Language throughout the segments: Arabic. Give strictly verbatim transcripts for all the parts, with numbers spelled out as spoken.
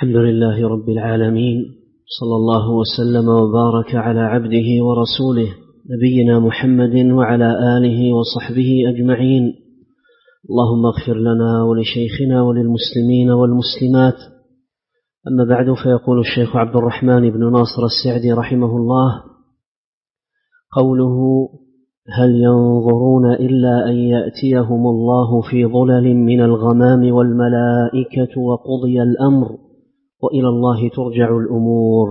الحمد لله رب العالمين، صلى الله وسلم وبارك على عبده ورسوله نبينا محمد وعلى آله وصحبه أجمعين. اللهم اغفر لنا ولشيخنا وللمسلمين والمسلمات. أما بعد، فيقول الشيخ عبد الرحمن بن ناصر السعدي رحمه الله: قوله هل ينظرون إلا أن يأتيهم الله في ظلل من الغمام والملائكة وقضي الأمر وإلى الله ترجع الأمور.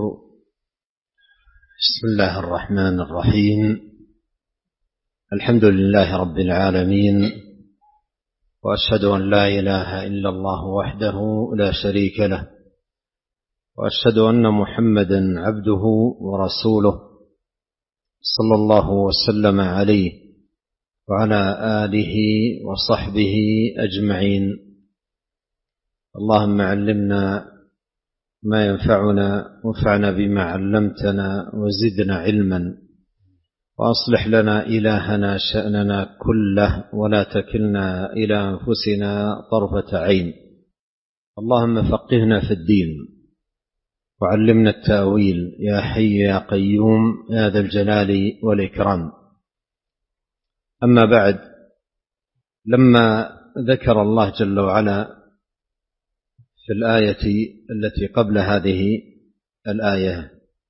بسم الله الرحمن الرحيم. الحمد لله رب العالمين، وأشهد أن لا إله إلا الله وحده لا شريك له، وأشهد أن محمدا عبده ورسوله صلى الله وسلم عليه وعلى آله وصحبه أجمعين. اللهم علمنا ما ينفعنا وانفعنا بما علمتنا وزدنا علما، وأصلح لنا إلهنا شأننا كله ولا تكلنا إلى أنفسنا طرفة عين. اللهم فقهنا في الدين وعلمنا التأويل يا حي يا قيوم يا ذا الجلال والإكرام. أما بعد، لما ذكر الله جل وعلا في الآية التي قبل هذه الآية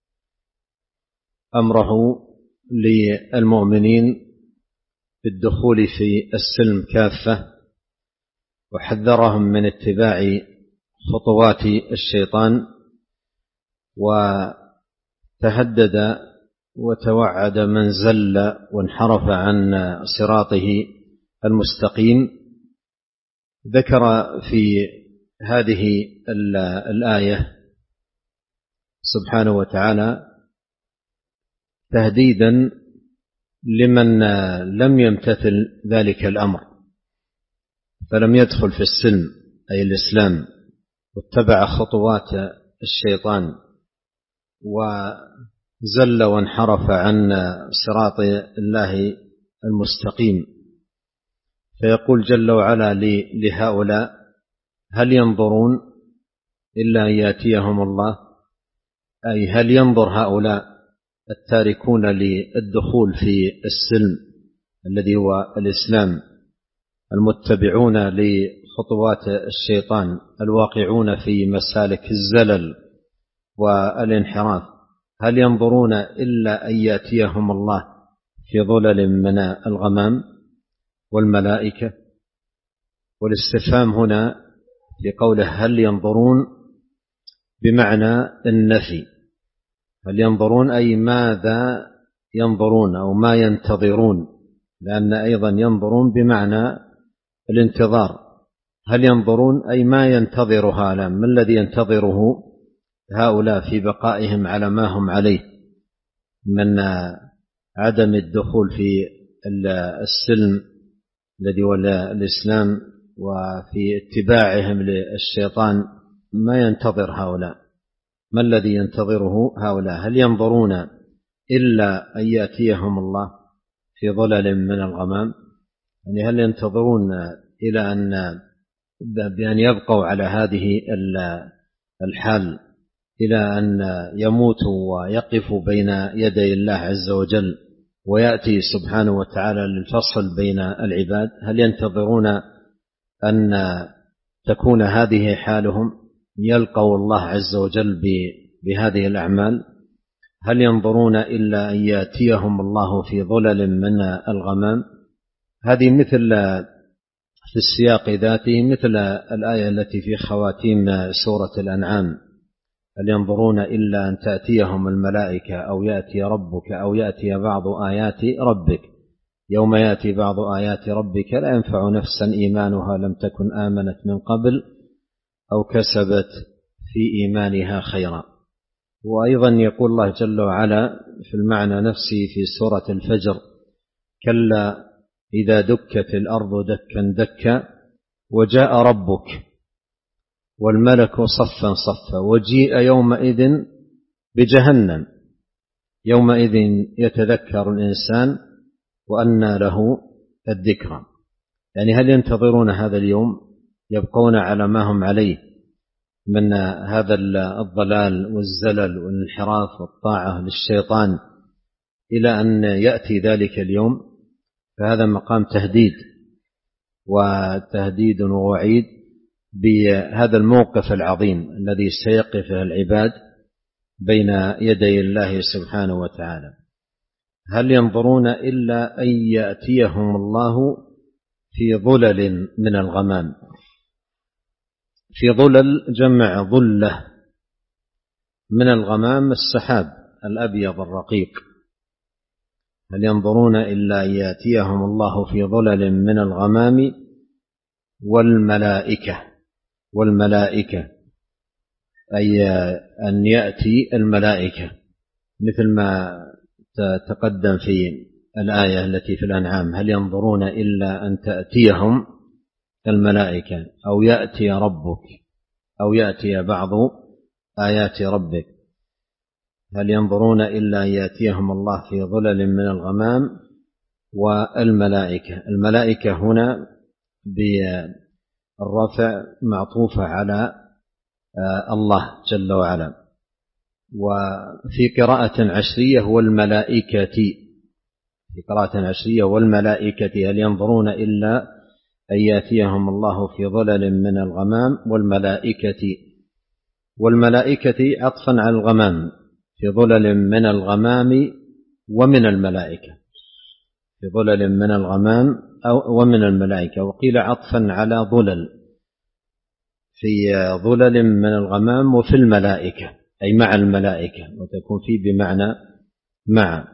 أمره للمؤمنين بالدخول في السلم كافة، وحذرهم من اتباع خطوات الشيطان، وتهدد وتوعد من زل وانحرف عن صراطه المستقيم. ذكر في هذه الآية سبحانه وتعالى تهديدا لمن لم يمتثل ذلك الأمر، فلم يدخل في السلم أي الإسلام، واتبع خطوات الشيطان وزل وانحرف عن صراط الله المستقيم. فيقول جل وعلا لهؤلاء: هل ينظرون إلا أن يأتيهم الله، أي هل ينظر هؤلاء التاركون للدخول في السلم الذي هو الإسلام، المتبعون لخطوات الشيطان، الواقعون في مسالك الزلل والانحراف، هل ينظرون إلا أن يأتيهم الله في ظلل من الغمام والملائكة؟ والاستفهام هنا لقوله هل ينظرون بمعنى النفي. هل ينظرون أي ماذا ينظرون أو ما ينتظرون، لأن أيضا ينظرون بمعنى الانتظار. هل ينظرون أي ما ينتظر هؤلاء، ما الذي ينتظره هؤلاء في بقائهم على ما هم عليه من عدم الدخول في السلم الذي هو الإسلام، وفي اتباعهم للشيطان. ما ينتظر هؤلاء؟ ما الذي ينتظره هؤلاء؟ هل ينظرون إلا أن يأتيهم الله في ظلل من الغمام؟ يعني هل ينتظرون إلى أن بأن يبقوا على هذه الحال إلى أن يموتوا ويقفوا بين يدي الله عز وجل ويأتي سبحانه وتعالى للفصل بين العباد؟ هل ينتظرون أن تكون هذه حالهم، يلقوا الله عز وجل بهذه الأعمال؟ هل ينظرون إلا أن يأتيهم الله في ظلل من الغمام؟ هذه مثل في السياق ذاته مثل الآية التي في خواتيم سورة الأنعام: هل ينظرون إلا أن تأتيهم الملائكة أو يأتي ربك أو يأتي بعض آيات ربك يوم يأتي بعض آيات ربك لا ينفع نفسا إيمانها لم تكن آمنت من قبل أو كسبت في إيمانها خيرا. وأيضا يقول الله جل وعلا في المعنى نفسه في سورة الفجر: كلا إذا دكت الأرض دكا دكا وجاء ربك والملك صفا صفا وجيء يومئذ بجهنم يومئذ يتذكر الإنسان وأنى له الذكرى. يعني هل ينتظرون هذا اليوم؟ يبقون على ما هم عليه من هذا الضلال والزلل والانحراف والطاعة للشيطان إلى أن يأتي ذلك اليوم، فهذا مقام تهديد وتهديد ووعيد بهذا الموقف العظيم الذي سيقفه العباد بين يدي الله سبحانه وتعالى. هل ينظرون إلا أن يأتيهم الله في ظلل من الغمام. في ظلل جمع ظلة، من الغمام السحاب الأبيض الرقيق. هل ينظرون إلا أن يأتيهم الله في ظلل من الغمام والملائكة. والملائكة أي أن يأتي الملائكة، مثل ما تقدم في الآية التي في الأنعام: هل ينظرون إلا أن تأتيهم الملائكة أو يأتي ربك أو يأتي بعض آيات ربك. هل ينظرون إلا أن يأتيهم الله في ظلل من الغمام والملائكة. الملائكة هنا بالرفع معطوفة على الله جل وعلا. وفي قراءة عشرية والملائكة، في قراءة عشرية والملائكة هل ينظرون إلا أن يأتيهم الله في ظلل من الغمام والملائكة. والملائكة عطفا على الغمام، في ظلل من الغمام ومن الملائكة، في ظلل من الغمام أو ومن الملائكة. وقيل عطفا على ظلل، في ظلل من الغمام وفي الملائكة أي مع الملائكة، وتكون فيه بمعنى مع.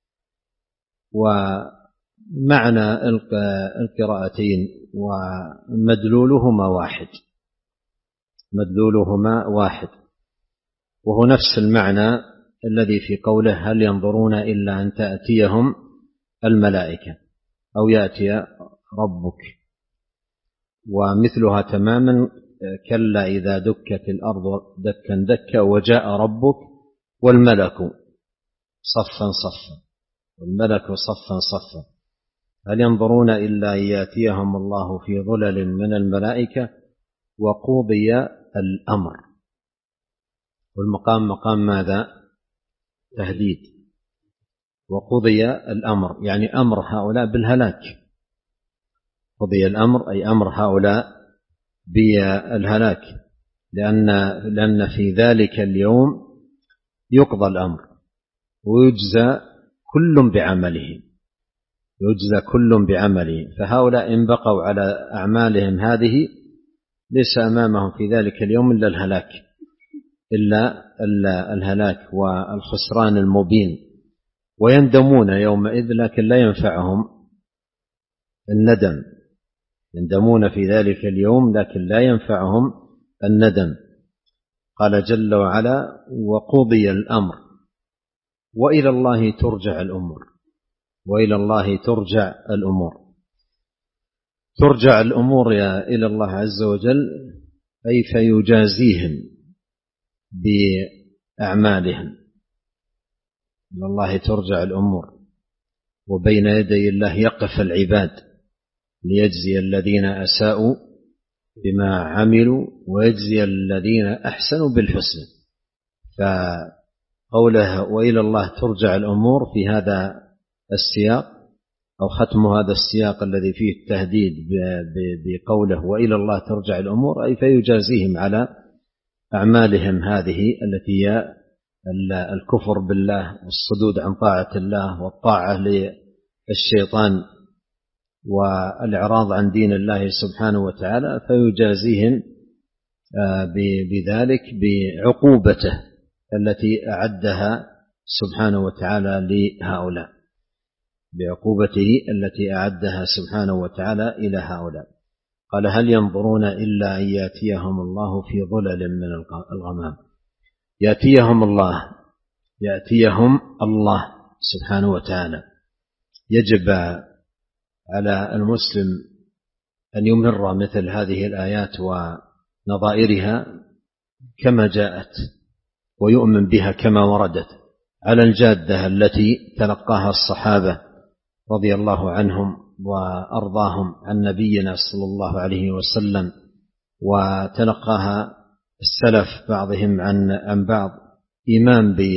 ومعنى القراءتين ومدلولهما واحد، مدلولهما واحد، وهو نفس المعنى الذي في قوله: هل ينظرون إلا أن تأتيهم الملائكة أو يأتي ربك. ومثلها تماما: كلا إذا دكت الأرض دكا دكا وجاء ربك والملك صفا صفا، والملك صفا صفا. هل ينظرون إلا أن يأتيهم الله في ظلل من الملائكة وقضي الأمر. والمقام مقام ماذا؟ تهديد. وقضي الأمر يعني أمر هؤلاء بالهلاك. قضي الأمر أي أمر هؤلاء بالهلاك، لأن لأن في ذلك اليوم يقضى الأمر ويجزى كل بعمله، يجزى كل بعمله. فهؤلاء إن بقوا على أعمالهم هذه ليس أمامهم في ذلك اليوم إلا الهلاك، إلا الهلاك والخسران المبين. ويندمون يومئذ لكن لا ينفعهم الندم، يندمون في ذلك اليوم لكن لا ينفعهم الندم. قال جل وعلا: وقضي الأمر وإلى الله ترجع الأمور. وإلى الله ترجع الأمور. ترجع الأمور يا إلى الله عز وجل، أي فيجازيهم بأعمالهم. إلى الله ترجع الأمور، وبين يدي الله يقف العباد ليجزي الذين أساءوا بما عملوا ويجزي الذين أحسنوا بالحسن. فقوله وإلى الله ترجع الأمور في هذا السياق، أو ختم هذا السياق الذي فيه التهديد بقوله وإلى الله ترجع الأمور، أي فيجازيهم على أعمالهم هذه التي هي الكفر بالله والصدود عن طاعة الله والطاعة للشيطان والإعراض عن دين الله سبحانه وتعالى. فيجازيهم بذلك بعقوبته التي أعدها سبحانه وتعالى لهؤلاء، بعقوبته التي أعدها سبحانه وتعالى إلى هؤلاء. قال: هل ينظرون إلا أن يأتيهم الله في ظلل من الغمام. يأتيهم الله، يأتيهم الله سبحانه وتعالى. يجب على المسلم أن يمر مثل هذه الآيات ونظائرها كما جاءت، ويؤمن بها كما وردت على الجادة التي تلقاها الصحابة رضي الله عنهم وأرضاهم عن نبينا صلى الله عليه وسلم، وتلقاها السلف بعضهم عن عن بعض إيمان ب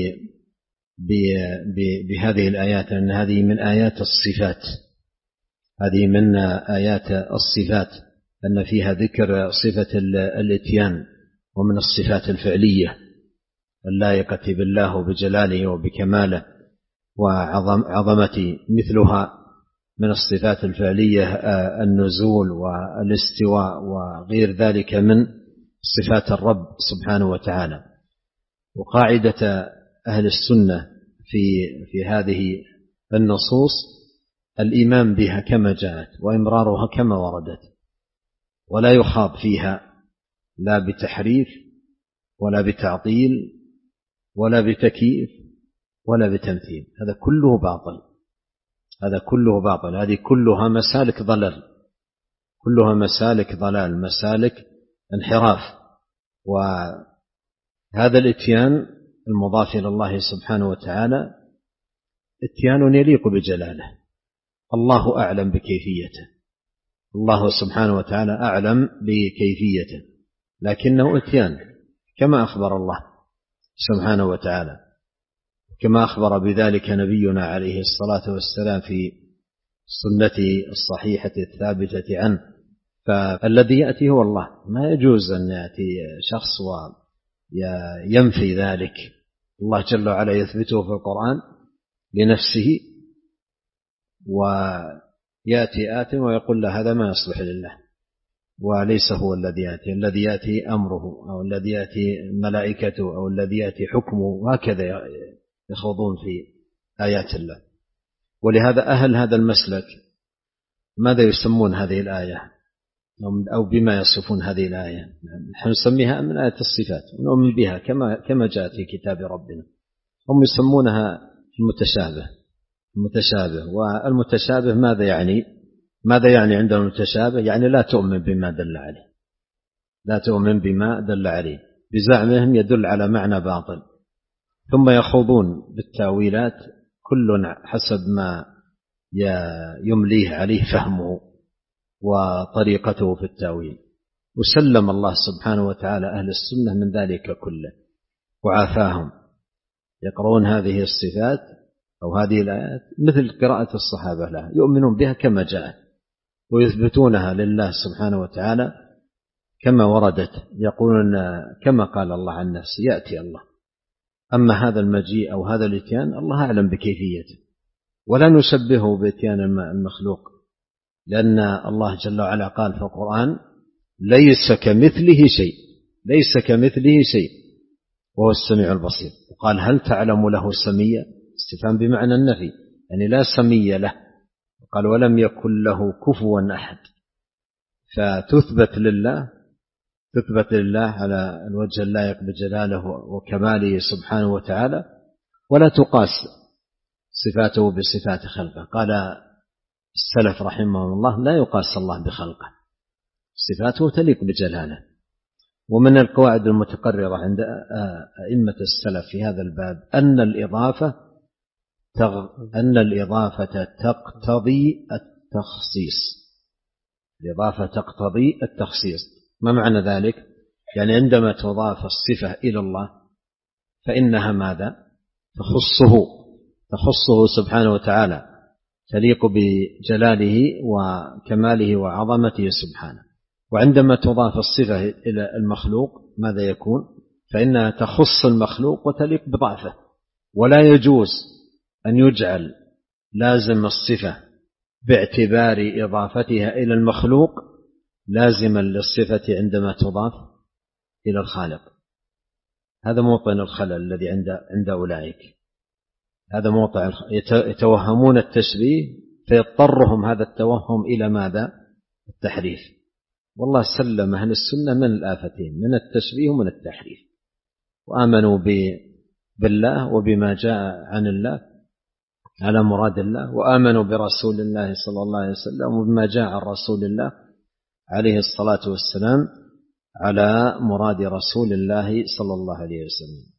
بهذه الآيات، لأن هذه من آيات الصفات، هذه من آيات الصفات، أن فيها ذكر صفة الإتيان، ومن الصفات الفعلية اللائقة بالله بجلاله وبكماله وعظمته. مثلها من الصفات الفعلية النزول والاستواء وغير ذلك من صفات الرب سبحانه وتعالى. وقاعدة أهل السنة في في هذه النصوص الإيمان بها كما جاءت وإمرارها كما وردت، ولا يخاض فيها لا بتحريف ولا بتعطيل ولا بتكييف ولا بتمثيل، هذا كله باطل، هذا كله باطل، هذه كلها مسالك ضلال، كلها مسالك ضلال، مسالك انحراف. وهذا الاتيان المضاف إلى الله سبحانه وتعالى اتيان يليق بجلاله، الله أعلم بكيفيته، الله سبحانه وتعالى أعلم بكيفيته، لكنه اتيان كما أخبر الله سبحانه وتعالى، كما أخبر بذلك نبينا عليه الصلاة والسلام في سنته الصحيحة الثابتة عنه. فالذي يأتي هو الله، ما يجوز أن يأتي شخص وينفي ذلك. الله جل وعلا يثبته في القرآن لنفسه، ويأتي آت ويقول له هذا ما يصلح لله، وليس هو الذي يأتي، الذي يأتي أمره أو الذي يأتي ملائكته أو الذي يأتي حكمه، وهكذا يخوضون في آيات الله. ولهذا أهل هذا المسلك ماذا يسمون هذه الآية أو بما يصفون هذه الآية؟ نحن نسميها من آية الصفات ونؤمن بها كما كما جاءت في كتاب ربنا. هم يسمونها المتشابه، المتشابه. والمتشابه ماذا يعني؟ ماذا يعني عندنا المتشابه؟ يعني لا تؤمن بما دل عليه، لا تؤمن بما دل عليه، بزعمهم يدل على معنى باطل، ثم يخوضون بالتأويلات كل حسب ما يمليه عليه فهمه وطريقته في التأويل. وسلم الله سبحانه وتعالى أهل السنة من ذلك كله وعافاهم، يقرؤون هذه الصفات أو هذه الآيات مثل قراءة الصحابة لها، يؤمنون بها كما جاءت ويثبتونها لله سبحانه وتعالى كما وردت، يقولون كما قال الله عن نفسه يأتي الله. أما هذا المجيء أو هذا الاتيان الله أعلم بكيفيته، ولا نشبهه باتيان المخلوق، لأن الله جل وعلا قال في القرآن ليس كمثله شيء، ليس كمثله شيء وهو السميع البصير. وقال هل تعلم له سميا؟ استفهام بمعنى النفي، يعني لا سمي له. قال ولم يكن له كفوا أحد، فتثبت لله، تثبت لله على الوجه اللائق بجلاله وكماله سبحانه وتعالى، ولا تقاس صفاته بصفات خلقه. قال السلف رحمه الله لا يقاس الله بخلقه، صفاته تليق بجلاله. ومن القواعد المتقررة عند أئمة السلف في هذا الباب أن الإضافة أن الإضافة تقتضي التخصيص، الإضافة تقتضي التخصيص. ما معنى ذلك؟ يعني عندما تضاف الصفة إلى الله فإنها ماذا؟ تخصه، تخصه سبحانه وتعالى، تليق بجلاله وكماله وعظمته سبحانه. وعندما تضاف الصفة إلى المخلوق ماذا يكون؟ فإنها تخص المخلوق وتليق بضعفه. ولا يجوز أن يجعل لازم الصفة باعتبار إضافتها إلى المخلوق لازما للصفة عندما تضاف إلى الخالق. هذا موطن الخلل الذي عند عند أولئك، هذا موطن يتوهمون التشبيه فيضطرهم هذا التوهم إلى ماذا؟ التحريف. والله سلم أهل السنة من الآفتين، من التشبيه ومن التحريف، وآمنوا بالله وبما جاء عن الله على مراد الله، وآمنوا برسول الله صلى الله عليه وسلم وبما جاء عن رسول الله عليه الصلاة والسلام على مراد رسول الله صلى الله عليه وسلم.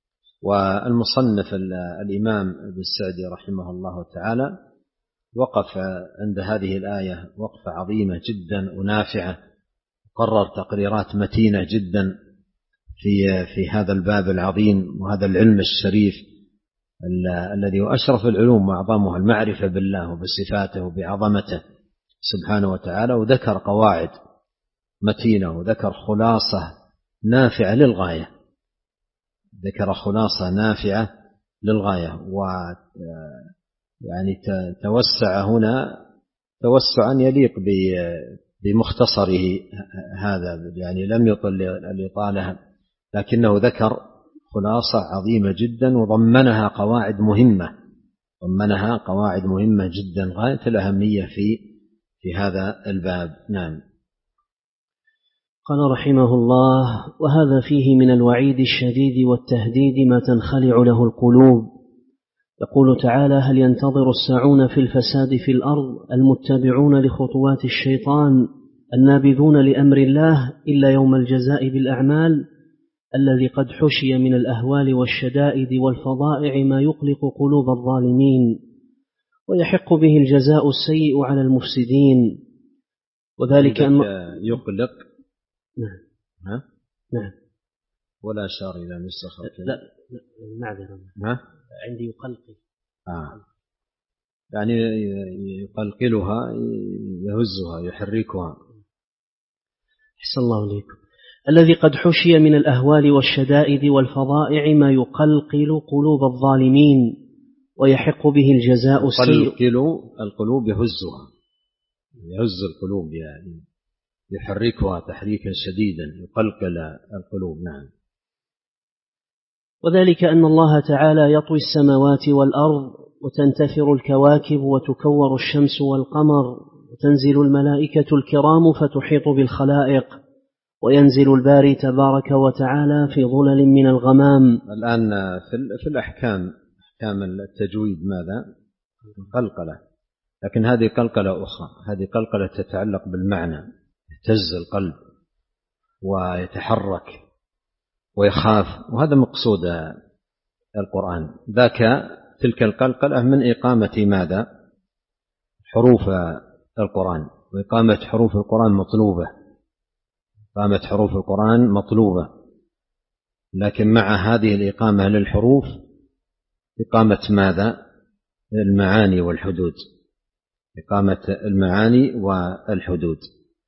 والمصنف الإمام ابن السعدي رحمه الله تعالى وقف عند هذه الآية وقفة عظيمة جدا ونافعة، قرر تقريرات متينة جدا في في هذا الباب العظيم وهذا العلم الشريف الذي هو أشرف العلوم وأعظمها المعرفة بالله وبصفاته وبعظمته سبحانه وتعالى، وذكر قواعد متينة وذكر خلاصة نافعة للغاية، ذكر خلاصة نافعة للغاية، و يعني توسع هنا توسعا يليق بمختصره هذا، يعني لم يطل الإطالة، لكنه ذكر خلاصة عظيمة جدا وضمنها قواعد مهمة ضمنها قواعد مهمة جدا غاية الأهمية في في هذا الباب. نعم. قال رحمه الله: وهذا فيه من الوعيد الشديد والتهديد ما تنخلع له القلوب. يقول تعالى: هل ينتظر الساعون في الفساد في الأرض المتبعون لخطوات الشيطان النابذون لأمر الله إلا يوم الجزاء بالأعمال الذي قد حشي من الأهوال والشدائد والفظائع ما يقلق قلوب الظالمين ويحق به الجزاء السيء على المفسدين. وذلك أن يقلق. نعم. ها؟ نعم. ولا أشار إلى نسخة. لا لا معذرة. ها؟ عندي يقلقل. آه. يعني يقلقلها يهزها يحركها. أحسن الله إليكم. الذي قد حشي من الأهوال والشدائد والفظائع ما يقلقل قلوب الظالمين ويحق به الجزاء السيء. يقلقل القلوب يهزها، يهز القلوب يعني يحركها تحريكا شديدا، يقلقل القلوب. نعم. وذلك أن الله تعالى يطوي السماوات والأرض وتنتثر الكواكب وتكور الشمس والقمر وتنزل الملائكة الكرام فتحيط بالخلائق وينزل الباري تبارك وتعالى في ظلل من الغمام. الآن في الأحكام أحكام التجويد ماذا؟ قلقلة، لكن هذه قلقلة أخرى، هذه قلقلة تتعلق بالمعنى، يهتز القلب ويتحرك ويخاف، وهذا مقصود القرآن. ذاك تلك القلقلة من إقامة ماذا؟ حروف القرآن، وإقامة حروف القرآن مطلوبة، إقامة حروف القرآن مطلوبة، لكن مع هذه الإقامة للحروف إقامة ماذا؟ المعاني والحدود، إقامة المعاني والحدود.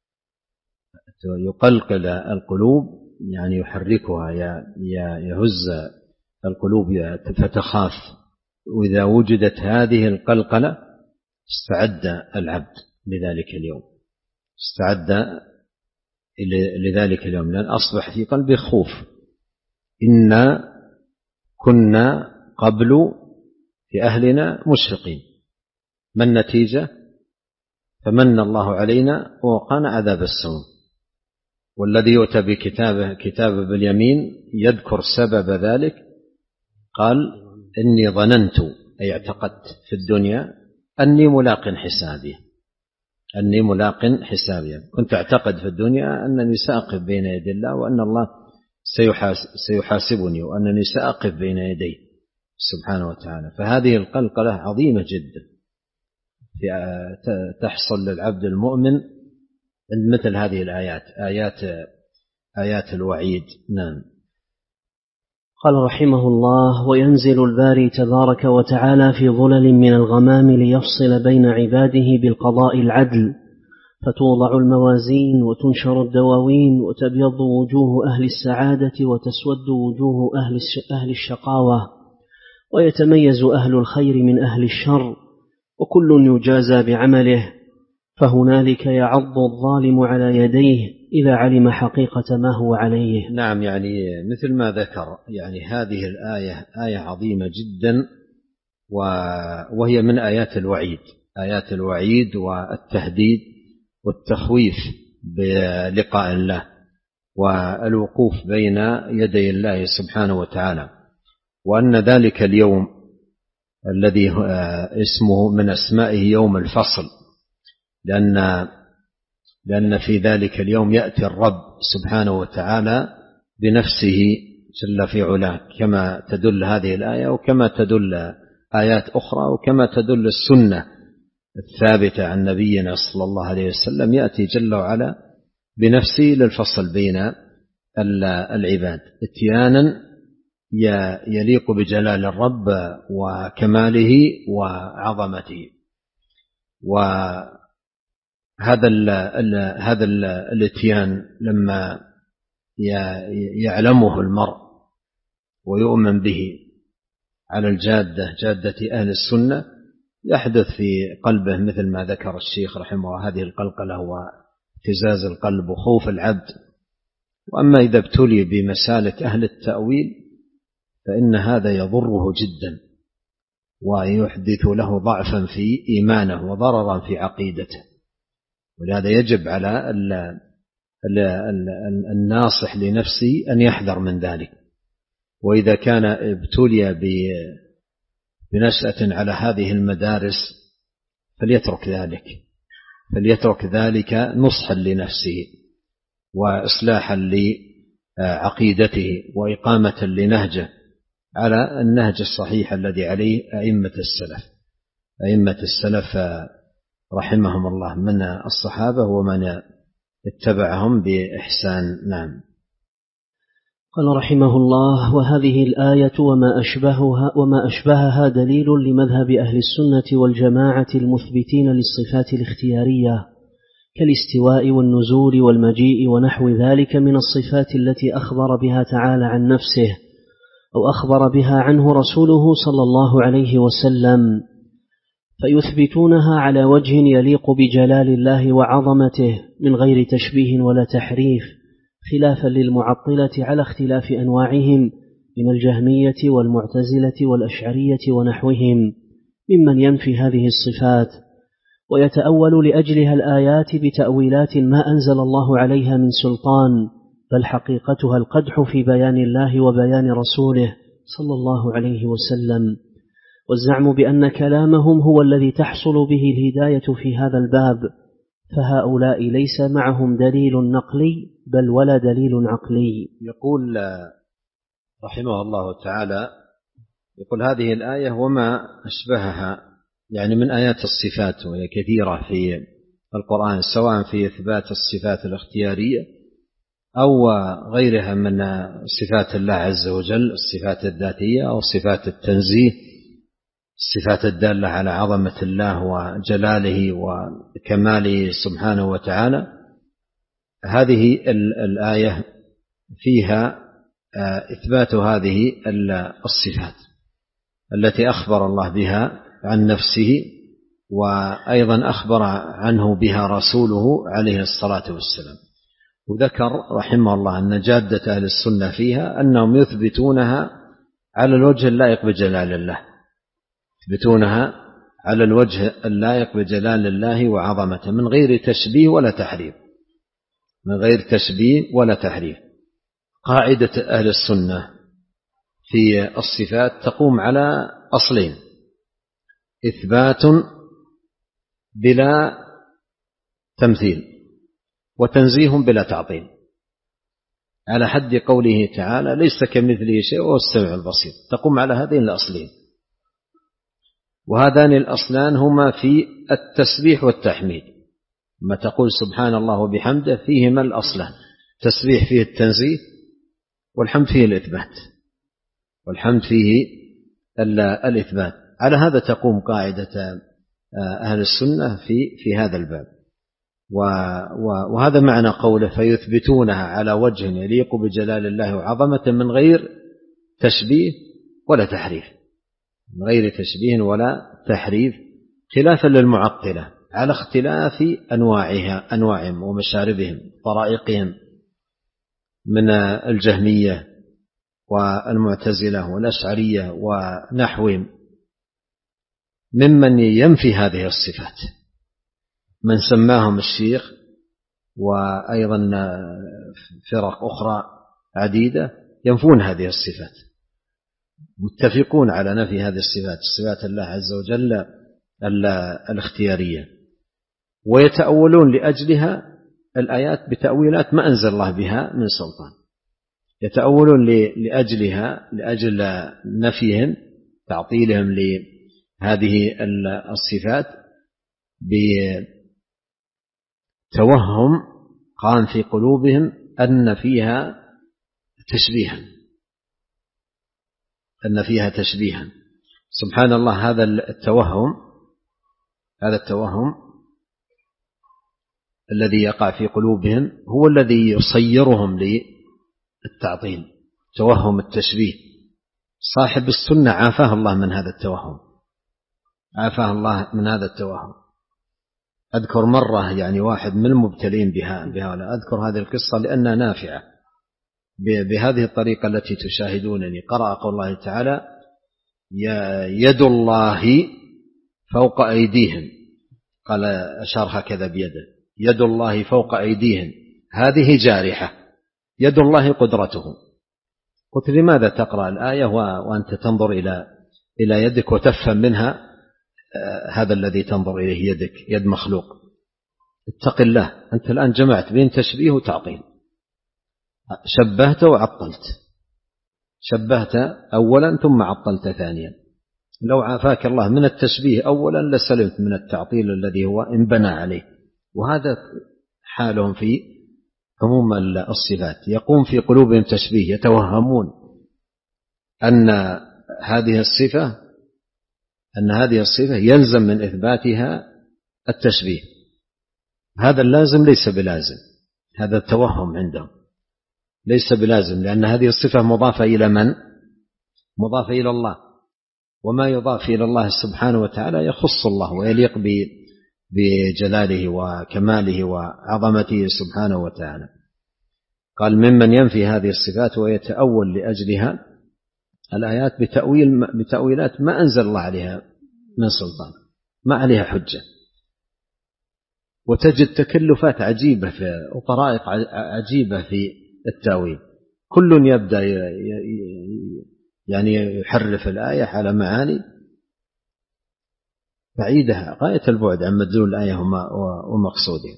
يقلقل القلوب يعني يحركها، يهز القلوب فتخاف، وإذا وجدت هذه القلقلة استعد العبد لذلك اليوم، استعد لذلك اليوم، لأن أصبح في قلبه خوف. إنا كنا قبل في أهلنا مشفقين، ما النتيجة؟ فمن الله علينا ووقانا عذاب السموم. والذي يؤتى بكتابه كتابه باليمين يذكر سبب ذلك، قال: إني ظننت، أي اعتقدت في الدنيا أني ملاق حسابي، أني ملاق حسابي، كنت أعتقد في الدنيا أنني سأقف بين يدي الله، وأن الله سيحاسبني، وأنني سأقف بين يديه سبحانه وتعالى. فهذه القلقلة عظيمة جدا تحصل للعبد المؤمن عند مثل هذه الآيات، آيات آيات الوعيد. نعم. قال رحمه الله: وينزل الباري تبارك وتعالى في ظلل من الغمام ليفصل بين عباده بالقضاء العدل، فتوضع الموازين وتنشر الدواوين وتبيض وجوه أهل السعادة وتسود وجوه أهل الشقاوة، ويتميز أهل الخير من أهل الشر، وكل يجازى بعمله، فهنالك يعض الظالم على يديه إذا علم حقيقة ما هو عليه. نعم، يعني مثل ما ذكر، يعني هذه الآية آية عظيمة جدا، وهي من آيات الوعيد، آيات الوعيد والتهديد والتخويف بلقاء الله والوقوف بين يدي الله سبحانه وتعالى، وأن ذلك اليوم الذي اسمه من أسمائه يوم الفصل، لأن لأن في ذلك اليوم يأتي الرب سبحانه وتعالى بنفسه جل في علاه، كما تدل هذه الآية وكما تدل آيات أخرى وكما تدل السنة الثابتة عن نبينا صلى الله عليه وسلم، يأتي جل وعلا بنفسه للفصل بين العباد اتيانا يليق بجلال الرب وكماله وعظمته. وهذا ال هذا ال الاتيان لما يعلمه المرء ويؤمن به على الجادة جادة أهل السنة يحدث في قلبه مثل ما ذكر الشيخ رحمه الله هذه القلقلة واهتزاز القلب وخوف العبد. وأما إذا ابتلي بمسالك أهل التأويل فإن هذا يضره جدا ويحدث له ضعفا في إيمانه وضررا في عقيدته. ولهذا يجب على الناصح لنفسه أن يحذر من ذلك. وإذا كان ابتلي بنشأة على هذه المدارس فليترك ذلك فليترك ذلك نصحا لنفسه وإصلاحا لعقيدته وإقامة لنهجه على النهج الصحيح الذي عليه أئمة السلف أئمة السلف رحمهم الله من الصحابة ومن اتبعهم بإحسان. نعم. قال رحمه الله: وهذه الآية وما أشبهها, وما أشبهها دليل لمذهب أهل السنة والجماعة المثبتين للصفات الاختيارية كالاستواء والنزول والمجيء ونحو ذلك من الصفات التي أخبر بها تعالى عن نفسه أو أخبر بها عنه رسوله صلى الله عليه وسلم، فيثبتونها على وجه يليق بجلال الله وعظمته من غير تشبيه ولا تحريف، خلافا للمعطلة على اختلاف أنواعهم من الجهمية والمعتزلة والأشعرية ونحوهم ممن ينفي هذه الصفات ويتأول لأجلها الآيات بتأويلات ما أنزل الله عليها من سلطان، بل حقيقتها القدح في بيان الله وبيان رسوله صلى الله عليه وسلم، والزعم بأن كلامهم هو الذي تحصل به الهداية في هذا الباب، فهؤلاء ليس معهم دليل نقلي بل ولا دليل عقلي. يقول رحمه الله تعالى يقول هذه الآية وما أشبهها يعني من آيات الصفات، وهي كثيرة في القرآن سواء في إثبات الصفات الاختيارية أو غيرها من صفات الله عز وجل، الصفات الذاتية أو صفات التنزيه، الصفات الدالة على عظمة الله وجلاله وكماله سبحانه وتعالى. هذه الآية فيها إثبات هذه الصفات التي أخبر الله بها عن نفسه وأيضا أخبر عنه بها رسوله عليه الصلاة والسلام. وذكر رحمه الله أن جادة أهل السنة فيها أنهم يثبتونها على الوجه اللائق بجلال الله، يثبتونها على الوجه اللائق بجلال الله وعظمته من غير تشبيه ولا تحريف من غير تشبيه ولا تحريف. قاعدة أهل السنة في الصفات تقوم على أصلين: إثبات بلا تمثيل وتنزيه بلا تعطيل، على حد قوله تعالى ليس كمثله شيء وهو السميع البصير. تقوم على هذين الأصلين، وهذان الأصلان هما في التسبيح والتحميد. ما تقول سبحان الله وبحمده فيهما الأصلان، تسبيح فيه التنزيه والحمد فيه الإثبات والحمد فيه الإثبات. على هذا تقوم قاعدة أهل السنة في في هذا الباب. وهذا معنى قوله فيثبتونها على وجه يليق بجلال الله وعظمته من غير تشبيه ولا تحريف من غير تشبيه ولا تحريف، خلافا للمعطلة على اختلاف أنواعها أنواعهم ومشاربهم طرائقهم من الجهمية والمعتزلة والأشعرية ونحوهم ممن ينفي هذه الصفات، من سماهم الشيخ وأيضا فرق أخرى عديدة ينفون هذه الصفات، متفقون على نفي هذه الصفات، صفات الله عز وجل الاختيارية، ويتأولون لأجلها الآيات بتأويلات ما أنزل الله بها من سلطان. يتأولون لأجلها لأجل نفيهم تعطيلهم لهذه الصفات بتوهم قام في قلوبهم أن فيها تشبيها، أن فيها تشبيها. سبحان الله، هذا التوهم هذا التوهم الذي يقع في قلوبهم هو الذي يصيرهم للتعطيل، توهم التشبيه. صاحب السنة عافاه الله من هذا التوهم، عافاه الله من هذا التوهم. أذكر مرة يعني واحد من المبتلين بها بهؤلاء، أذكر هذه القصة لأنها نافعة بهذه الطريقة التي تشاهدونني. قرأ قول الله تعالى: يد الله فوق أيديهم، قال أشار هكذا بيده، يد الله فوق أيديهم هذه جارحة، يد الله قدرته. قلت: لماذا تقرأ الآية وأنت تنظر إلى إلى يدك وتفهم منها هذا الذي تنظر إليه يدك يد مخلوق؟ اتق الله، أنت الآن جمعت بين تشبيه وتعطيل، شبهت وعطلت، شبهت أولا ثم عطلت ثانيا. لو عافاك الله من التشبيه أولا لسلمت من التعطيل الذي هو انبنى عليه. وهذا حالهم في عموم الصفات، يقوم في قلوبهم تشبيه، يتوهمون أن هذه الصفة أن هذه الصفة يلزم من إثباتها التشبيه. هذا اللازم ليس بلازم، هذا التوهم عندهم ليس بلازم، لأن هذه الصفة مضافة إلى من؟ مضافة إلى الله، وما يضاف إلى الله سبحانه وتعالى يخص الله ويليق بجلاله وكماله وعظمته سبحانه وتعالى. قال: ممن ينفي هذه الصفات ويتأول لأجلها الآيات بتأويل بتأويلات ما أنزل الله عليها من سلطان، ما عليها حجة، وتجد تكلفات عجيبة في وطرائق عجيبة في التأويل. كل يبدأ يعني يحرف الآية على معاني بعيدة غاية البعد عن مدلول الآية ومقصودها،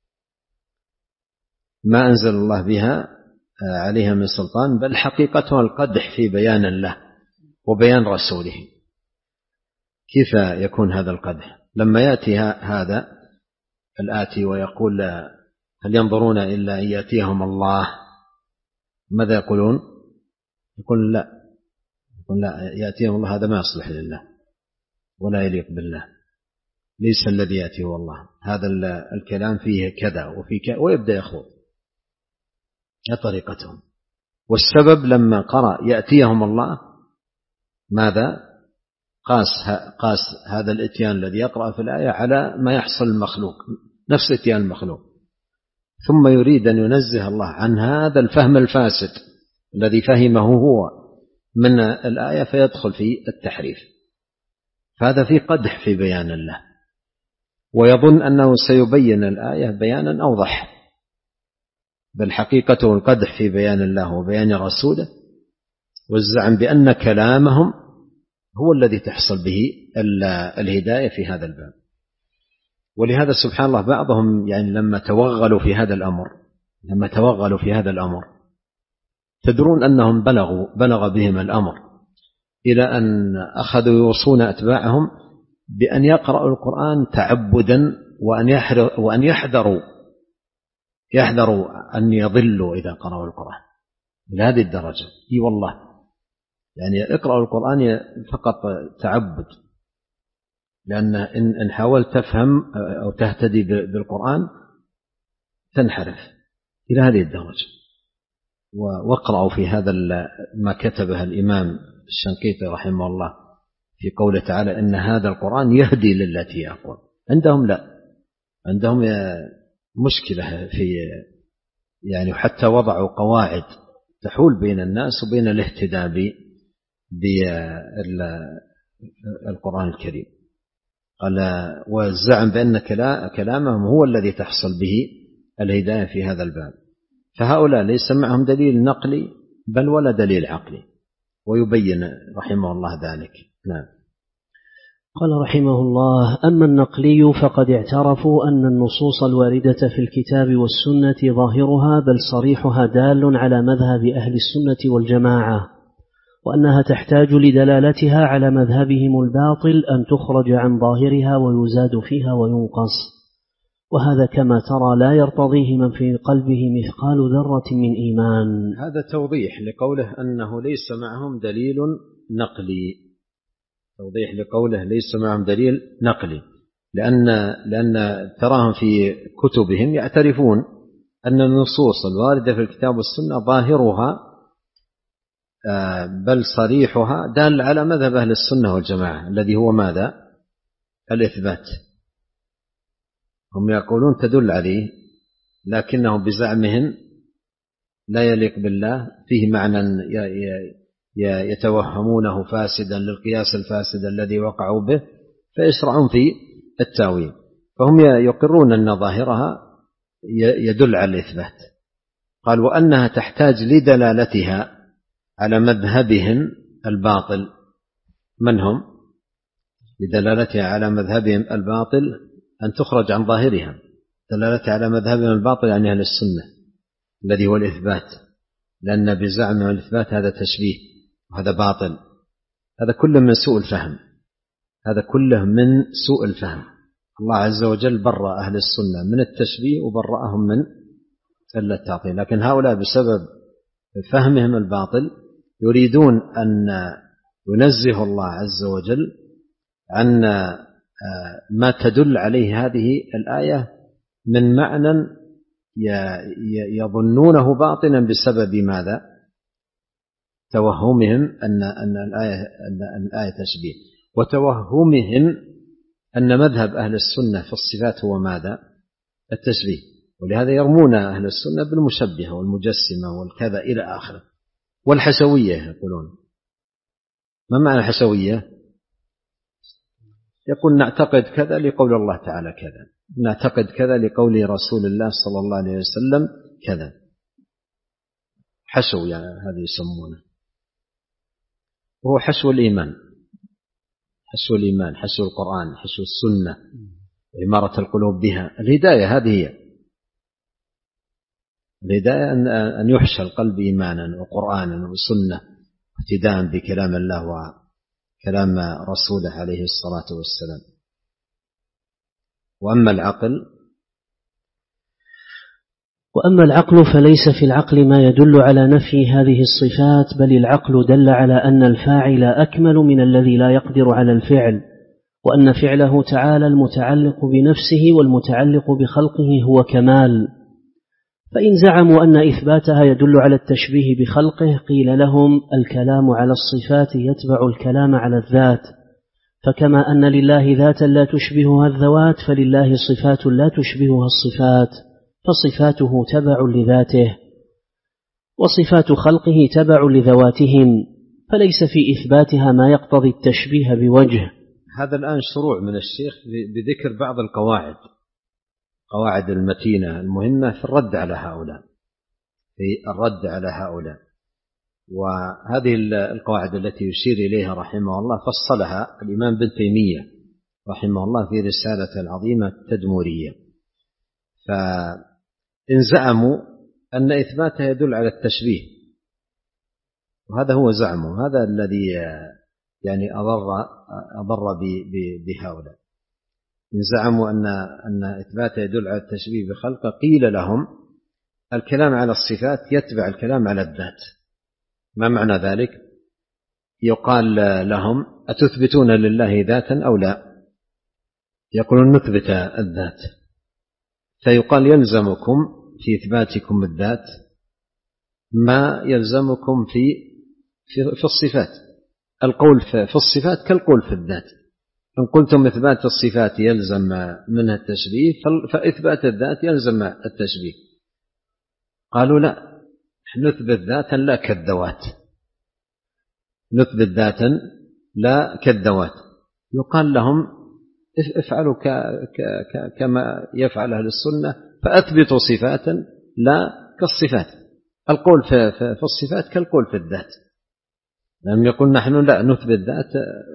ما أنزل الله بها عليها من سلطان، بل حقيقتها القدح في بيان الله وبيان رسوله. كيف يكون هذا القدح؟ لما يأتي هذا الآتي ويقول: هل ينظرون إلا أن يأتيهم الله؟ ماذا يقولون؟ يقول لا يقول لا يأتيهم الله، هذا ما يصلح لله ولا يليق بالله، ليس الذي يأتيه الله، هذا الكلام فيه كذا وفي كذا، ويبدأ يخوض. هي طريقتهم. والسبب لما قرأ يأتيهم الله ماذا؟ قاس قاس هذا الاتيان الذي يقرأ في الآية على ما يحصل المخلوق، نفس اتيان المخلوق، ثم يريد أن ينزه الله عن هذا الفهم الفاسد الذي فهمه هو من الآية فيدخل في التحريف. فهذا في قدح في بيان الله، ويظن أنه سيبين الآية بيانا أوضح، بل حقيقته القدح في بيان الله وبيان رسوله، والزعم بأن كلامهم هو الذي تحصل به الهداية في هذا الباب. ولهذا سبحان الله بعضهم يعني لما توغلوا في هذا الأمر لما توغلوا في هذا الأمر تدرون أنهم بلغوا بلغ بهم الأمر إلى أن أخذوا يوصون أتباعهم بأن يقرأوا القرآن تعبدا، وأن يحذروا يحذروا أن يضلوا إذا قرأوا القرآن إلى هذه الدرجة. إي والله، يعني اقرأوا القرآن فقط تعبد، لأن إن حاولت تفهم أو تهتدي بالقرآن تنحرف إلى هذه الدرجة. واقرأوا في هذا ما كتبه الإمام الشنقيطي رحمه الله في قوله تعالى: إن هذا القرآن يهدي للتي أقوم. عندهم لا، عندهم مشكلة في يعني حتى وضعوا قواعد تحول بين الناس وبين الاهتداء بالقرآن الكريم. قال: والزعم بأن كلامهم هو الذي تحصل به الهداية في هذا الباب. فهؤلاء ليس معهم دليل نقلي بل ولا دليل عقلي، ويبين رحمه الله ذلك. نعم. قال رحمه الله: أما النقلي فقد اعترفوا أن النصوص الواردة في الكتاب والسنة ظاهرها بل صريحها دال على مذهب أهل السنة والجماعة، وأنها تحتاج لدلالتها على مذهبهم الباطل أن تخرج عن ظاهرها ويزاد فيها وينقص. وهذا كما ترى لا يرتضيه من في قلبه مثقال ذرة من إيمان. هذا توضيح لقوله أنه ليس معهم دليل نقلي، توضيح لقوله ليس معهم دليل نقلي، لأن, لأن تراهم في كتبهم يعترفون أن النصوص الواردة في الكتاب والسنة ظاهرها بل صريحها دال على مذهب أهل السنة والجماعة الذي هو ماذا؟ الإثبات. هم يقولون تدل عليه، لكنه بزعمهم لا يليق بالله، فيه معنى يتوهمونه فاسدا للقياس الفاسد الذي وقعوا به، فيشرعون في التاويل. فهم يقرون أن ظاهرها يدل على الإثبات. قال وأنها تحتاج لدلالتها على مذهبهم الباطل. من هم؟ لدلالتها على مذهبهم الباطل أن تخرج عن ظاهرها. دلالتها على مذهبهم الباطل يعني أهل السنة الذي هو الإثبات، لأن بزعم الإثبات هذا تشبيه وهذا باطل. هذا كله من سوء الفهم، هذا كله من سوء الفهم. الله عز وجل برأ أهل السنة من التشبيه وبرأهم من التعطيل، لكن هؤلاء بسبب فهمهم الباطل يريدون أن ينزه الله عز وجل عن ما تدل عليه هذه الآية من معنى يظنونه باطنا بسبب ماذا؟ توهمهم أن أن الآية أن الآية تشبيه، وتوهمهم أن مذهب أهل السنة في الصفات هو ماذا؟ التشبيه. ولهذا يرمون أهل السنة بالمشبهة والمجسمة والكذا إلى آخره. والحشوية يقولون. ما معنى الحشوية؟ يقول نعتقد كذا لقول الله تعالى كذا، نعتقد كذا لقول رسول الله صلى الله عليه وسلم كذا. حشو يعني هذا يسمونه، وهو حشو الإيمان، حشو الإيمان، حشو القرآن، حشو السنة، عمارة القلوب بها. الهداية هذه هي الهداية، أن يحشى القلب إيمانا وقرآنا وسنة اهتداء بكلام الله وكلام رسوله عليه الصلاة والسلام. وأما العقل وأما العقل فليس في العقل ما يدل على نفي هذه الصفات، بل العقل دل على أن الفاعل أكمل من الذي لا يقدر على الفعل، وأن فعله تعالى المتعلق بنفسه والمتعلق بخلقه هو كمال. فإن زعموا أن إثباتها يدل على التشبيه بخلقه قيل لهم الكلام على الصفات يتبع الكلام على الذات، فكما أن لله ذاتا لا تشبهها الذوات فلله صفات لا تشبهها الصفات، فصفاته تبع لذاته وصفات خلقه تبع لذواتهم، فليس في إثباتها ما يقتضي التشبيه بوجه. هذا الآن شروع من الشيخ بذكر بعض القواعد، قواعد المتينة المهمة في الرد على هؤلاء، في الرد على هؤلاء. وهذه القواعد التي يشير إليها رحمه الله فصلها الإمام ابن تيمية رحمه الله في رسالة العظيمة التدمرية. فإن زعموا أن إثباتها يدل على التشبيه، وهذا هو زعمه، هذا الذي يعني أضر أضر بهؤلاء. إن زعموا أن أن إثباتها يدل على التشبيه بخلقه قيل لهم الكلام على الصفات يتبع الكلام على الذات. ما معنى ذلك؟ يقال لهم أتثبتون لله ذاتا أو لا؟ يقولون نثبت الذات، فيقال يلزمكم في إثباتكم الذات ما يلزمكم في في الصفات. القول في الصفات كالقول في الذات. إن قلتم إثبات الصفات يلزم منها التشبيه فإثبات الذات يلزم التشبيه. قالوا لا، نثبت ذاتا لا كالذوات، نثبت ذاتا لا كالذوات. يقال لهم افعلوا كما يفعل أهل السنة فأثبتوا صفاتا لا كالصفات. القول في الصفات كالقول في الذات. لم يقول نحن لا نثبت ذات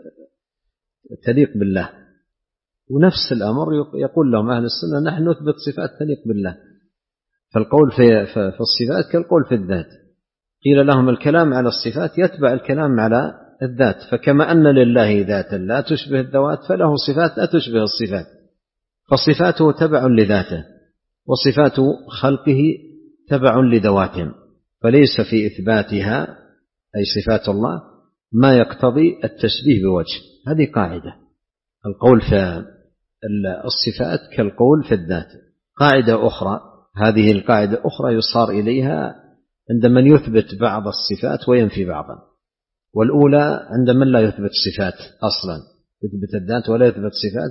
تليق بالله، ونفس الأمر يقول لهم أهل السنة نحن نثبت صفات تليق بالله. فالقول في الصفات كالقول في الذات. قيل لهم الكلام على الصفات يتبع الكلام على الذات، فكما أن لله ذاتا لا تشبه الذوات فله صفات لا تشبه الصفات. فصفاته تبع لذاته، وصفات خلقه تبع لذواتهم، فليس في إثباتها أي صفات الله ما يقتضي التشبيه بوجه. هذه قاعدة، القول في الصفات كالقول في الذات. قاعدة أخرى، هذه القاعدة أخرى يصار إليها عند من يثبت بعض الصفات وينفي بعضا، والأولى عند من لا يثبت صفات أصلا، يثبت الذات ولا يثبت صفات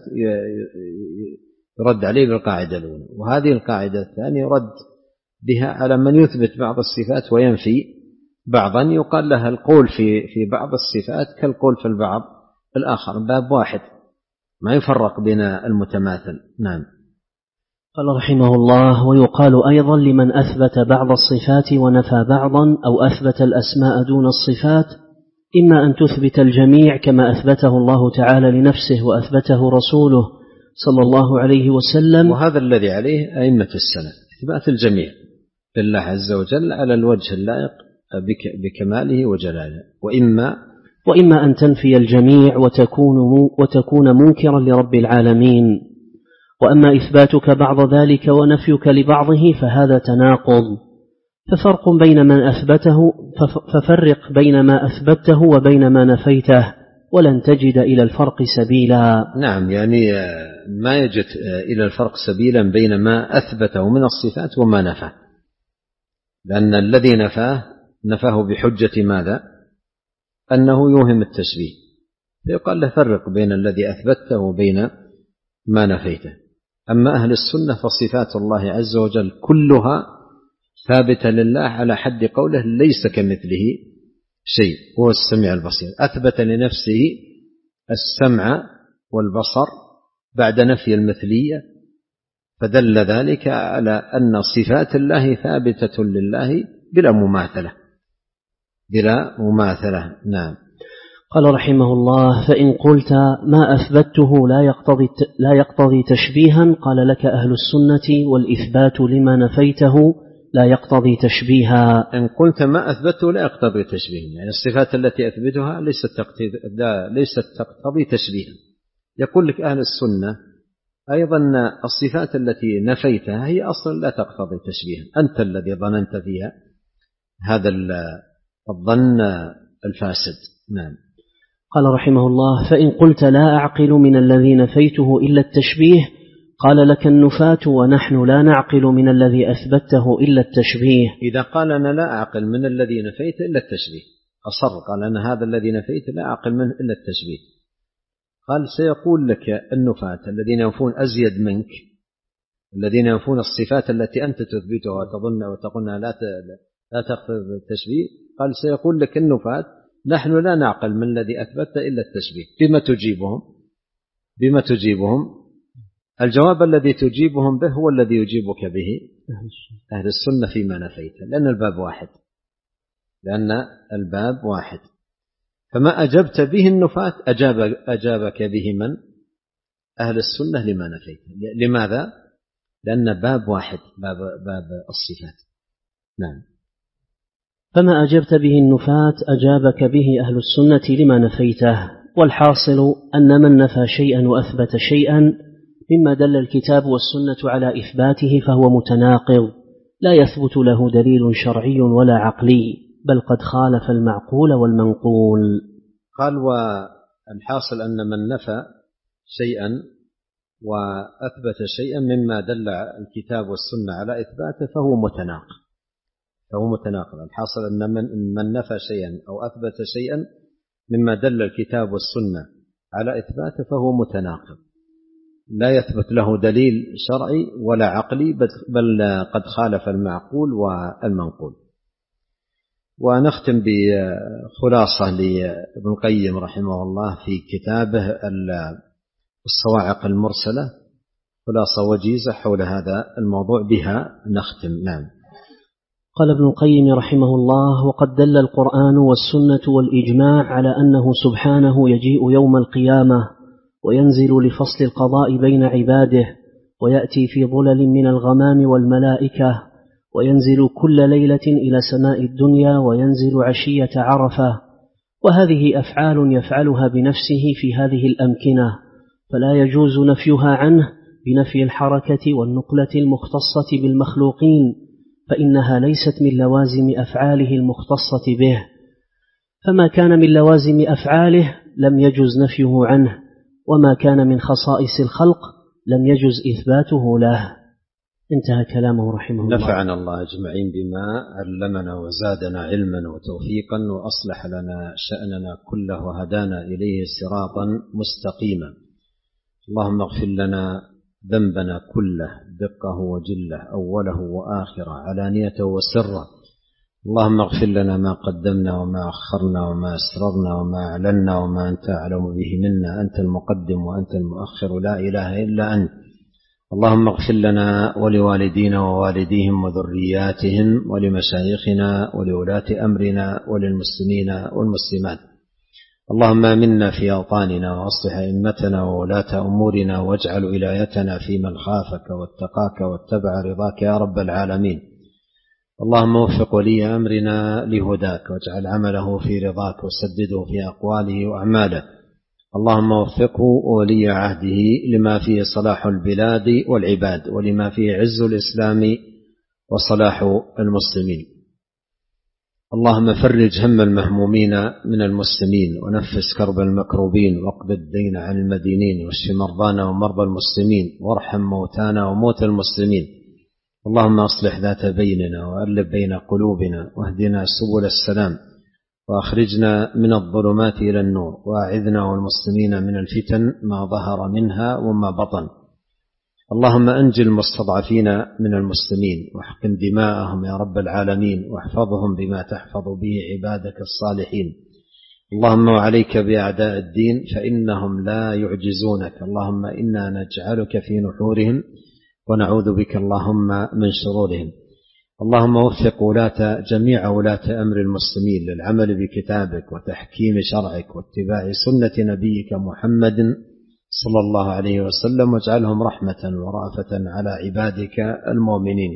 يرد عليه بالقاعدة الأولى. وهذه القاعدة الثانية يرد بها على من يثبت بعض الصفات وينفي بعضا، يقال لها القول في في بعض الصفات كالقول في البعض الآخر، باب واحد ما يفرق بين المتماثل. نعم. قال رحمه الله: ويقال أيضا لمن أثبت بعض الصفات ونفى بعضا أو أثبت الأسماء دون الصفات، إما أن تثبت الجميع كما أثبته الله تعالى لنفسه وأثبته رسوله صلى الله عليه وسلم، وهذا الذي عليه أئمة السلف، إثبات الجميع لله عز وجل على الوجه اللائق بكماله وجلاله، وإما وإما أن تنفي الجميع وتكون وتكون منكرا لرب العالمين. وأما إثباتك بعض ذلك ونفيك لبعضه فهذا تناقض، ففرق بين من أثبته ففرق بين ما أثبته وبين ما نفيته، ولن تجد إلى الفرق سبيلا. نعم، يعني ما يجد إلى الفرق سبيلا بين ما أثبته من الصفات وما نفاه، لأن الذي نفاه نفاه بحجة ماذا؟ أنه يوهم التشبيه، فيقال له فرق بين الذي أثبته وبين ما نفيته. أما أهل السنة فصفات الله عز وجل كلها ثابتة لله على حد قوله ليس كمثله شيء هو السميع البصير، أثبت لنفسه السمع والبصر بعد نفي المثلية، فدل ذلك على أن صفات الله ثابتة لله بلا مماثلة بلا مماثلة. نعم. قال رحمه الله: فإن قلت ما أثبته لا يقتضي لا يقتضي تشبيها، قال لك أهل السنة: والإثبات لما نفيته لا يقتضي تشبيها. إن قلت ما أثبته لا يقتضي تشبيها، يعني الصفات التي أثبتها ليست تقتضي ليست تقتضي تشبيها. يقول لك أهل السنة أيضا الصفات التي نفيتها هي أصلا لا تقتضي تشبيها، أنت الذي ظننت فيها هذا الظن الفاسد. نعم. قال رحمه الله: فإن قلت لا أعقل من الذي نفيته إلا التشبيه، قال لك النفاة ونحن لا نعقل من الذي أثبته إلا التشبيه. إذا قال أنا لا أعقل من الذي نفيت إلا التشبيه، أصر قال أنا هذا الذي نفيت لا أعقل منه إلا التشبيه، قال سيقول لك النفاة الذين ينفون أزيد منك، الذين ينفون الصفات التي أنت تثبتها وتظن وتقولها لا لا تقتضي التشبيه، قال سيقول لك النفاة نحن لا نعقل من الذي أثبت إلا التشبيه. بما تجيبهم بما تجيبهم الجواب الذي تجيبهم به هو الذي يجيبك به أهل السنة فيما نفيت، لأن الباب واحد لأن الباب واحد فما أجبت به النفاة أجاب أجابك به من؟ أهل السنة لما نفيت. لماذا؟ لأن باب واحد، باب, باب الصفات. نعم. فما أجبت به النفاة أجابك به أهل السنة لما نفيته. والحاصل أن من نفى شيئا وأثبت شيئا مما دل الكتاب والسنة على إثباته فهو متناقض، لا يثبت له دليل شرعي ولا عقلي، بل قد خالف المعقول والمنقول. قال: والحاصل أن من نفى شيئا وأثبت شيئا مما دل الكتاب والسنة على إثباته فهو متناقض فهو متناقض الحاصل أن من, من نفى شيئا أو أثبت شيئا مما دل الكتاب والسنة على إثباته فهو متناقض، لا يثبت له دليل شرعي ولا عقلي، بل قد خالف المعقول والمنقول. ونختم بخلاصة لابن القيم رحمه الله في كتابه الصواعق المرسلة، خلاصة وجيزة حول هذا الموضوع، بها نختم. نعم. قال ابن القيم رحمه الله: وقد دل القرآن والسنة والإجماع على أنه سبحانه يجيء يوم القيامة وينزل لفصل القضاء بين عباده، ويأتي في ظلل من الغمام والملائكة، وينزل كل ليلة إلى سماء الدنيا، وينزل عشية عرفة. وهذه أفعال يفعلها بنفسه في هذه الأمكنة، فلا يجوز نفيها عنه بنفي الحركة والنقلة المختصة بالمخلوقين، فإنها ليست من لوازم أفعاله المختصة به، فما كان من لوازم أفعاله لم يجز نفيه عنه، وما كان من خصائص الخلق لم يجز إثباته له. انتهى كلامه رحمه الله. نفعنا الله أجمعين بما علمنا وزادنا علما وتوفيقا وأصلح لنا شأننا كله وهدانا إليه صراطا مستقيما. اللهم اغفر لنا ذنبنا كله دقه وجله أوله وآخره علانيته وسره. اللهم اغفر لنا ما قدمنا وما أخرنا وما أسررنا وما أعلنا وما أنت أعلم به منا، أنت المقدم وأنت المؤخر لا إله إلا أنت. اللهم اغفر لنا ولوالدينا ووالديهم وذرياتهم ولمشايخنا ولولاة أمرنا وللمسلمين والمسلمات. اللهم آمنا في أوطاننا وأصلح أئمتنا وولاة أمورنا واجعل ولايتنا في من خافك واتقاك واتبع رضاك يا رب العالمين. اللهم وفق ولي أمرنا لهداك واجعل عمله في رضاك وسدده في أقواله وأعماله. اللهم وفقه وولي عهده لما فيه صلاح البلاد والعباد ولما فيه عز الإسلام وصلاح المسلمين. اللهم فرج هم المهمومين من المسلمين ونفس كرب المكروبين واقض الدين عن المدينين واشف مرضانا ومرضى المسلمين وارحم موتانا وموتى المسلمين. اللهم أصلح ذات بيننا وألف بين قلوبنا واهدنا سبل السلام وأخرجنا من الظلمات إلى النور وأعذنا والمسلمين من الفتن ما ظهر منها وما بطن. اللهم أنجِ المستضعفين من المسلمين واحقن دماءهم يا رب العالمين واحفظهم بما تحفظ به عبادك الصالحين. اللهم وعليك بأعداء الدين فإنهم لا يعجزونك. اللهم إنا نجعلك في نحورهم ونعوذ بك اللهم من شرورهم. اللهم وفق ولاة جميع ولاة أمر المسلمين للعمل بكتابك وتحكيم شرعك واتباع سنة نبيك محمد صلى الله عليه وسلم واجعلهم رحمة ورأفة على عبادك المؤمنين.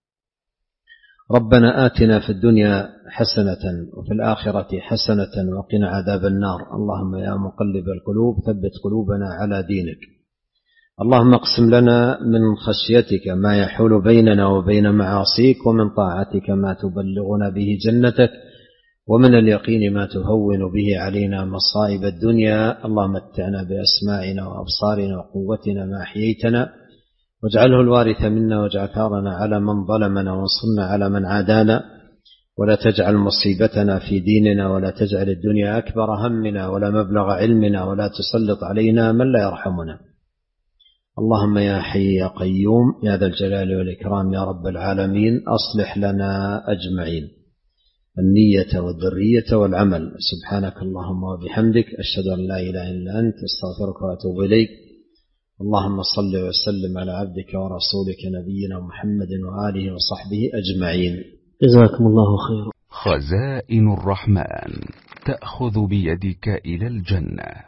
ربنا آتنا في الدنيا حسنة وفي الآخرة حسنة وقنا عذاب النار. اللهم يا مقلب القلوب ثبت قلوبنا على دينك. اللهم اقسم لنا من خشيتك ما يحول بيننا وبين معاصيك ومن طاعتك ما تبلغنا به جنتك ومن اليقين ما تهون به علينا مصائب الدنيا. اللهم متعنا بأسماعنا وأبصارنا وقوتنا ما أحييتنا واجعله الوارث منا واجعل ثارنا على من ظلمنا وانصرنا على من عادانا ولا تجعل مصيبتنا في ديننا ولا تجعل الدنيا أكبر همنا ولا مبلغ علمنا ولا تسلط علينا من لا يرحمنا. اللهم يا حي يا قيوم يا ذا الجلال والإكرام يا رب العالمين أصلح لنا أجمعين النية والذرية والعمل. سبحانك اللهم وبحمدك أشهد أن لا إله إلا أنت أستغفرك وأتوب إليك. اللهم صل وسلم على عبدك ورسولك نبينا محمد وآله وصحبه أجمعين. جزاكم الله خيرا. خزائن الرحمن تأخذ بيدك إلى الجنة.